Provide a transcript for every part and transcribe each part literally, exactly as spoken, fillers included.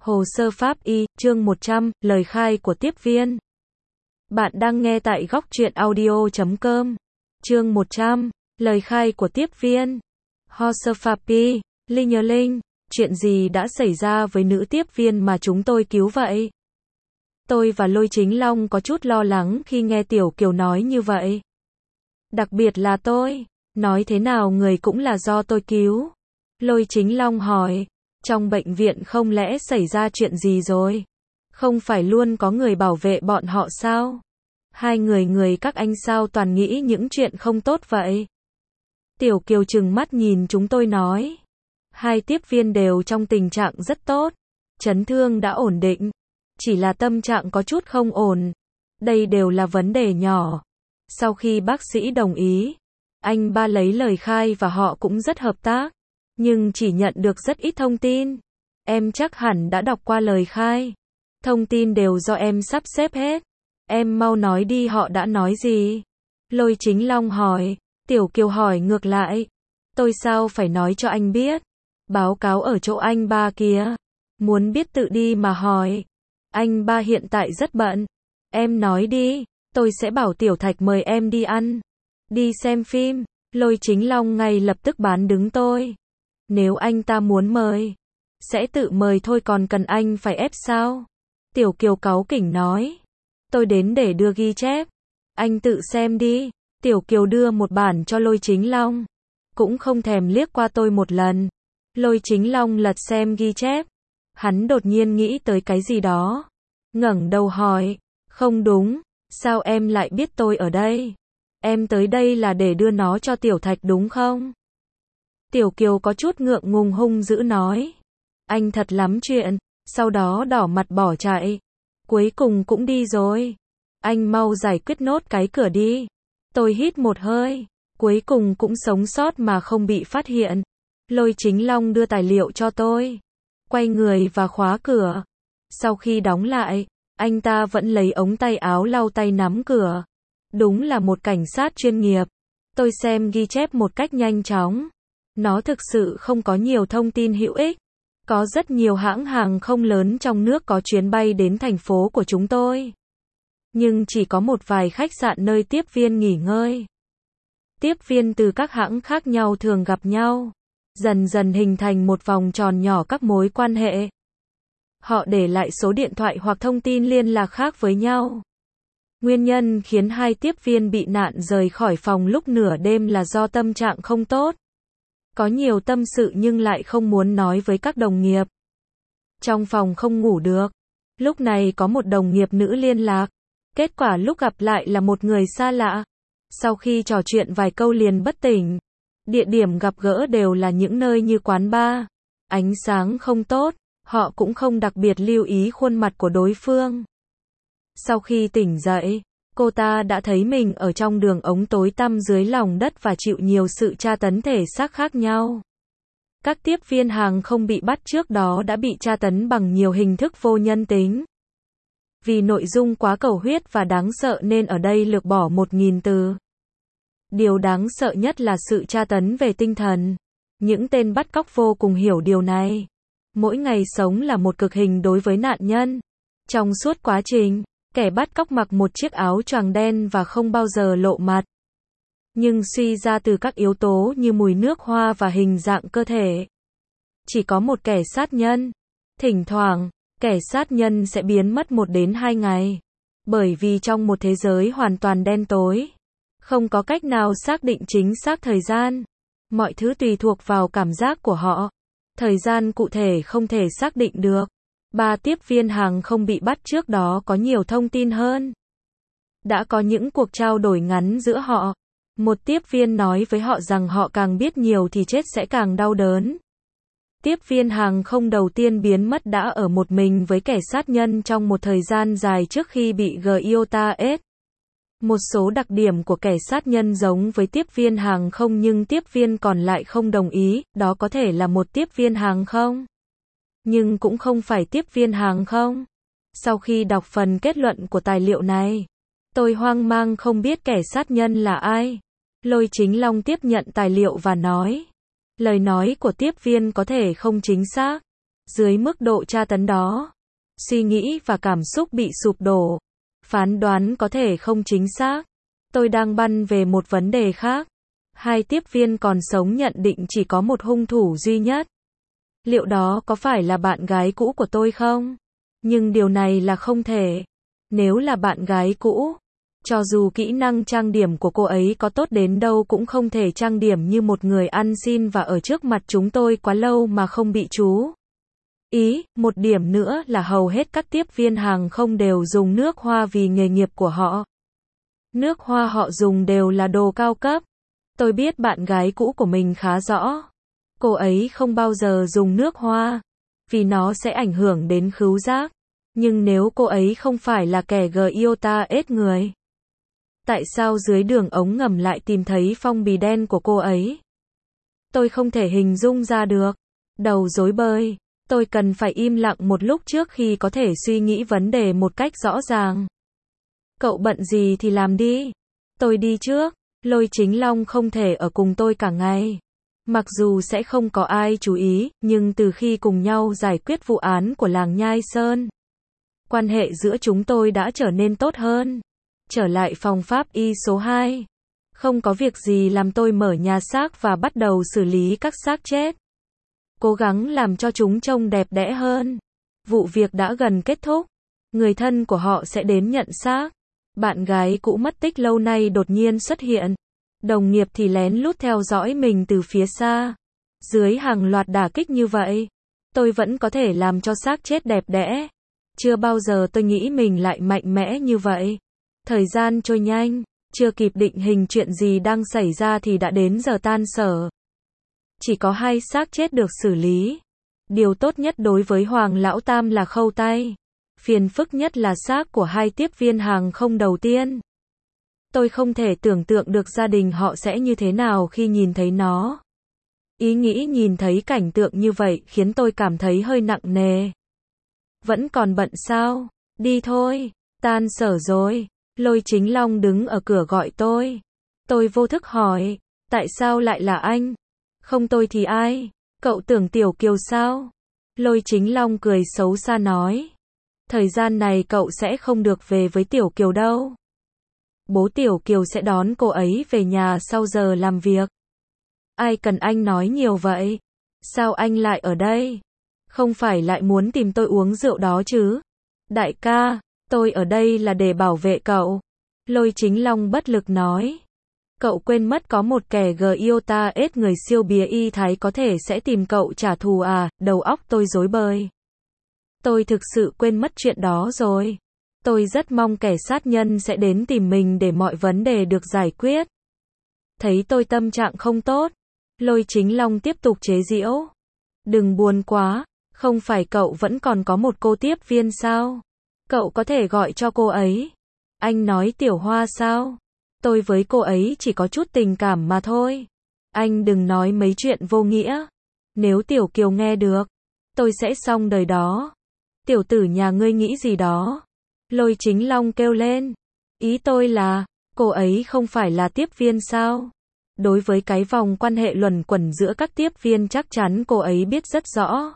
Hồ sơ pháp y, chương một trăm, lời khai của tiếp viên. Bạn đang nghe tại góc truyện audio chấm com. Chương một trăm, lời khai của tiếp viên. Hồ sơ pháp y, Linh nhờ Linh, chuyện gì đã xảy ra với nữ tiếp viên mà chúng tôi cứu vậy? Tôi và Lôi Chính Long có chút lo lắng khi nghe Tiểu Kiều nói như vậy. Đặc biệt là tôi, nói thế nào người cũng là do tôi cứu. Lôi Chính Long hỏi. Trong bệnh viện không lẽ xảy ra chuyện gì rồi? Không phải luôn có người bảo vệ bọn họ sao? Hai người người các anh sao toàn nghĩ những chuyện không tốt vậy? Tiểu Kiều trừng mắt nhìn chúng tôi nói. Hai tiếp viên đều trong tình trạng rất tốt. Chấn thương đã ổn định. Chỉ là tâm trạng có chút không ổn. Đây đều là vấn đề nhỏ. Sau khi bác sĩ đồng ý, anh ba lấy lời khai và họ cũng rất hợp tác. Nhưng chỉ nhận được rất ít thông tin. Em chắc hẳn đã đọc qua lời khai. Thông tin đều do em sắp xếp hết. Em mau nói đi, họ đã nói gì? Lôi Chính Long hỏi. Tiểu Kiều hỏi ngược lại. Tôi sao phải nói cho anh biết? Báo cáo ở chỗ anh ba kia. Muốn biết tự đi mà hỏi. Anh ba hiện tại rất bận. Em nói đi, tôi sẽ bảo Tiểu Thạch mời em đi ăn. Đi xem phim. Lôi Chính Long ngay lập tức bán đứng tôi. Nếu anh ta muốn mời, sẽ tự mời thôi, còn cần anh phải ép sao? Tiểu Kiều cáu kỉnh nói. Tôi đến để đưa ghi chép. Anh tự xem đi. Tiểu Kiều đưa một bản cho Lôi Chính Long. Cũng không thèm liếc qua tôi một lần. Lôi Chính Long lật xem ghi chép. Hắn đột nhiên nghĩ tới cái gì đó. Ngẩng đầu hỏi. Không đúng, sao em lại biết tôi ở đây? Em tới đây là để đưa nó cho Tiểu Thạch đúng không? Tiểu Kiều có chút ngượng ngùng hung dữ nói. Anh thật lắm chuyện, sau đó đỏ mặt bỏ chạy. Cuối cùng cũng đi rồi. Anh mau giải quyết nốt cái cửa đi. Tôi hít một hơi. Cuối cùng cũng sống sót mà không bị phát hiện. Lôi Chính Long đưa tài liệu cho tôi. Quay người và khóa cửa. Sau khi đóng lại, anh ta vẫn lấy ống tay áo lau tay nắm cửa. Đúng là một cảnh sát chuyên nghiệp. Tôi xem ghi chép một cách nhanh chóng. Nó thực sự không có nhiều thông tin hữu ích. Có rất nhiều hãng hàng không lớn trong nước có chuyến bay đến thành phố của chúng tôi. Nhưng chỉ có một vài khách sạn nơi tiếp viên nghỉ ngơi. Tiếp viên từ các hãng khác nhau thường gặp nhau. Dần dần hình thành một vòng tròn nhỏ các mối quan hệ. Họ để lại số điện thoại hoặc thông tin liên lạc khác với nhau. Nguyên nhân khiến hai tiếp viên bị nạn rời khỏi phòng lúc nửa đêm là do tâm trạng không tốt. Có nhiều tâm sự nhưng lại không muốn nói với các đồng nghiệp. Trong phòng không ngủ được. Lúc này có một đồng nghiệp nữ liên lạc. Kết quả lúc gặp lại là một người xa lạ. Sau khi trò chuyện vài câu liền bất tỉnh. Địa điểm gặp gỡ đều là những nơi như quán bar. Ánh sáng không tốt. Họ cũng không đặc biệt lưu ý khuôn mặt của đối phương. Sau khi tỉnh dậy, cô ta đã thấy mình ở trong đường ống tối tăm dưới lòng đất và chịu nhiều sự tra tấn thể xác khác nhau. Các tiếp viên hàng không bị bắt trước đó đã bị tra tấn bằng nhiều hình thức vô nhân tính. Vì nội dung quá cầu huyết và đáng sợ nên ở đây lược bỏ một nghìn từ. Điều đáng sợ nhất là sự tra tấn về tinh thần. Những tên bắt cóc vô cùng hiểu điều này. Mỗi ngày sống là một cực hình đối với nạn nhân. Trong suốt quá trình, kẻ bắt cóc mặc một chiếc áo choàng đen và không bao giờ lộ mặt. Nhưng suy ra từ các yếu tố như mùi nước hoa và hình dạng cơ thể. Chỉ có một kẻ sát nhân. Thỉnh thoảng, kẻ sát nhân sẽ biến mất một đến hai ngày. Bởi vì trong một thế giới hoàn toàn đen tối, không có cách nào xác định chính xác thời gian. Mọi thứ tùy thuộc vào cảm giác của họ. Thời gian cụ thể không thể xác định được. Ba tiếp viên hàng không bị bắt trước đó có nhiều thông tin hơn. Đã có những cuộc trao đổi ngắn giữa họ. Một tiếp viên nói với họ rằng họ càng biết nhiều thì chết sẽ càng đau đớn. Tiếp viên hàng không đầu tiên biến mất đã ở một mình với kẻ sát nhân trong một thời gian dài trước khi bị giê i o tê ét. Một số đặc điểm của kẻ sát nhân giống với tiếp viên hàng không nhưng tiếp viên còn lại không đồng ý, đó có thể là một tiếp viên hàng không. Nhưng cũng không phải tiếp viên hàng không. Sau khi đọc phần kết luận của tài liệu này, tôi hoang mang không biết kẻ sát nhân là ai. Lôi Chính Long tiếp nhận tài liệu và nói. Lời nói của tiếp viên có thể không chính xác. Dưới mức độ tra tấn đó, suy nghĩ và cảm xúc bị sụp đổ. Phán đoán có thể không chính xác. Tôi đang băn về một vấn đề khác. Hai tiếp viên còn sống nhận định chỉ có một hung thủ duy nhất. Liệu đó có phải là bạn gái cũ của tôi không? Nhưng điều này là không thể. Nếu là bạn gái cũ, cho dù kỹ năng trang điểm của cô ấy có tốt đến đâu cũng không thể trang điểm như một người ăn xin và ở trước mặt chúng tôi quá lâu mà không bị chú ý. Một điểm nữa là hầu hết các tiếp viên hàng không đều dùng nước hoa vì nghề nghiệp của họ. Nước hoa họ dùng đều là đồ cao cấp. Tôi biết bạn gái cũ của mình khá rõ. Cô ấy không bao giờ dùng nước hoa, vì nó sẽ ảnh hưởng đến khứu giác. Nhưng nếu cô ấy không phải là kẻ giota ết người, tại sao dưới đường ống ngầm lại tìm thấy phong bì đen của cô ấy? Tôi không thể hình dung ra được. Đầu rối bời. Tôi cần phải im lặng một lúc trước khi có thể suy nghĩ vấn đề một cách rõ ràng. Cậu bận gì thì làm đi. Tôi đi trước. Lôi Chính Long không thể ở cùng tôi cả ngày. Mặc dù sẽ không có ai chú ý, nhưng từ khi cùng nhau giải quyết vụ án của làng Nhai Sơn, quan hệ giữa chúng tôi đã trở nên tốt hơn. Trở lại phòng pháp y số hai. Không có việc gì làm tôi mở nhà xác và bắt đầu xử lý các xác chết. Cố gắng làm cho chúng trông đẹp đẽ hơn. Vụ việc đã gần kết thúc. Người thân của họ sẽ đến nhận xác. Bạn gái cũ mất tích lâu nay đột nhiên xuất hiện. Đồng nghiệp thì lén lút theo dõi mình từ phía xa. Dưới hàng loạt đả kích như vậy, tôi vẫn có thể làm cho xác chết đẹp đẽ. Chưa bao giờ tôi nghĩ mình lại mạnh mẽ như vậy. Thời gian trôi nhanh, chưa kịp định hình chuyện gì đang xảy ra thì đã đến giờ tan sở. Chỉ có hai xác chết được xử lý. Điều tốt nhất đối với Hoàng Lão Tam là khâu tay. Phiền phức nhất là xác của hai tiếp viên hàng không đầu tiên. Tôi không thể tưởng tượng được gia đình họ sẽ như thế nào khi nhìn thấy nó. Ý nghĩ nhìn thấy cảnh tượng như vậy khiến tôi cảm thấy hơi nặng nề. Vẫn còn bận sao? Đi thôi, tan sở rồi. Lôi Chính Long đứng ở cửa gọi tôi. Tôi vô thức hỏi, tại sao lại là anh? Không tôi thì ai? Cậu tưởng Tiểu Kiều sao? Lôi Chính Long cười xấu xa nói. Thời gian này cậu sẽ không được về với Tiểu Kiều đâu. Bố Tiểu Kiều sẽ đón cô ấy về nhà sau giờ làm việc. Ai cần anh nói nhiều vậy? Sao anh lại ở đây? Không phải lại muốn tìm tôi uống rượu đó chứ? Đại ca, tôi ở đây là để bảo vệ cậu. Lôi Chính Long bất lực nói. Cậu quên mất có một kẻ giota ết người siêu bìa y thái có thể sẽ tìm cậu trả thù à? Đầu óc tôi rối bời. Tôi thực sự quên mất chuyện đó rồi. Tôi rất mong kẻ sát nhân sẽ đến tìm mình để mọi vấn đề được giải quyết. Thấy tôi tâm trạng không tốt, Lôi Chính Long tiếp tục chế giễu. Đừng buồn quá, không phải cậu vẫn còn có một cô tiếp viên sao? Cậu có thể gọi cho cô ấy. Anh nói Tiểu Hoa sao? Tôi với cô ấy chỉ có chút tình cảm mà thôi. Anh đừng nói mấy chuyện vô nghĩa. Nếu Tiểu Kiều nghe được, tôi sẽ xong đời đó. Tiểu tử nhà ngươi nghĩ gì đó? Lôi Chính Long kêu lên. Ý tôi là, cô ấy không phải là tiếp viên sao? Đối với cái vòng quan hệ luẩn quẩn giữa các tiếp viên chắc chắn cô ấy biết rất rõ.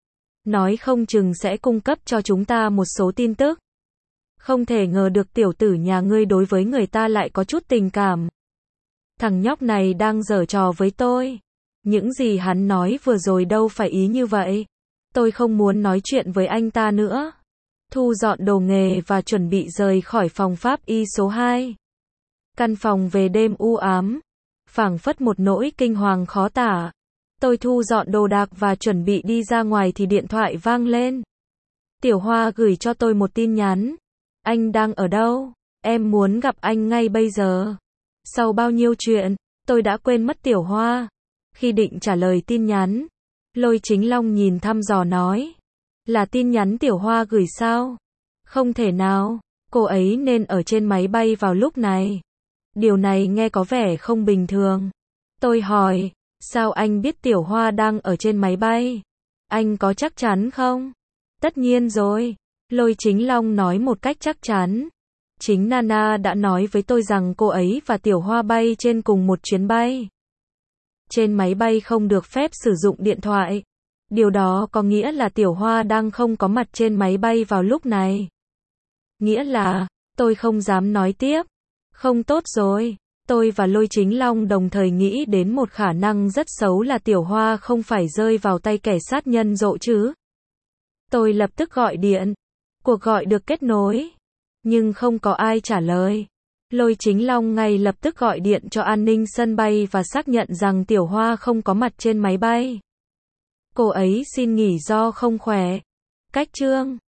Nói không chừng sẽ cung cấp cho chúng ta một số tin tức. Không thể ngờ được tiểu tử nhà ngươi đối với người ta lại có chút tình cảm. Thằng nhóc này đang giở trò với tôi. Những gì hắn nói vừa rồi đâu phải ý như vậy. Tôi không muốn nói chuyện với anh ta nữa. Thu dọn đồ nghề và chuẩn bị rời khỏi phòng pháp y số hai. Căn phòng về đêm u ám, phảng phất một nỗi kinh hoàng khó tả. Tôi thu dọn đồ đạc và chuẩn bị đi ra ngoài thì điện thoại vang lên. Tiểu Hoa gửi cho tôi một tin nhắn. Anh đang ở đâu? Em muốn gặp anh ngay bây giờ. Sau bao nhiêu chuyện, tôi đã quên mất Tiểu Hoa. Khi định trả lời tin nhắn, Lôi Chính Long nhìn thăm dò nói. Là tin nhắn Tiểu Hoa gửi sao? Không thể nào, cô ấy nên ở trên máy bay vào lúc này. Điều này nghe có vẻ không bình thường. Tôi hỏi, sao anh biết Tiểu Hoa đang ở trên máy bay? Anh có chắc chắn không? Tất nhiên rồi. Lôi Chính Long nói một cách chắc chắn. Chính Nana đã nói với tôi rằng cô ấy và Tiểu Hoa bay trên cùng một chuyến bay. Trên máy bay không được phép sử dụng điện thoại. Điều đó có nghĩa là Tiểu Hoa đang không có mặt trên máy bay vào lúc này. Nghĩa là, tôi không dám nói tiếp. Không tốt rồi. Tôi và Lôi Chính Long đồng thời nghĩ đến một khả năng rất xấu là Tiểu Hoa không phải rơi vào tay kẻ sát nhân rộ chứ. Tôi lập tức gọi điện. Cuộc gọi được kết nối. Nhưng không có ai trả lời. Lôi Chính Long ngay lập tức gọi điện cho an ninh sân bay và xác nhận rằng Tiểu Hoa không có mặt trên máy bay. Cô ấy xin nghỉ do không khỏe. Cách chương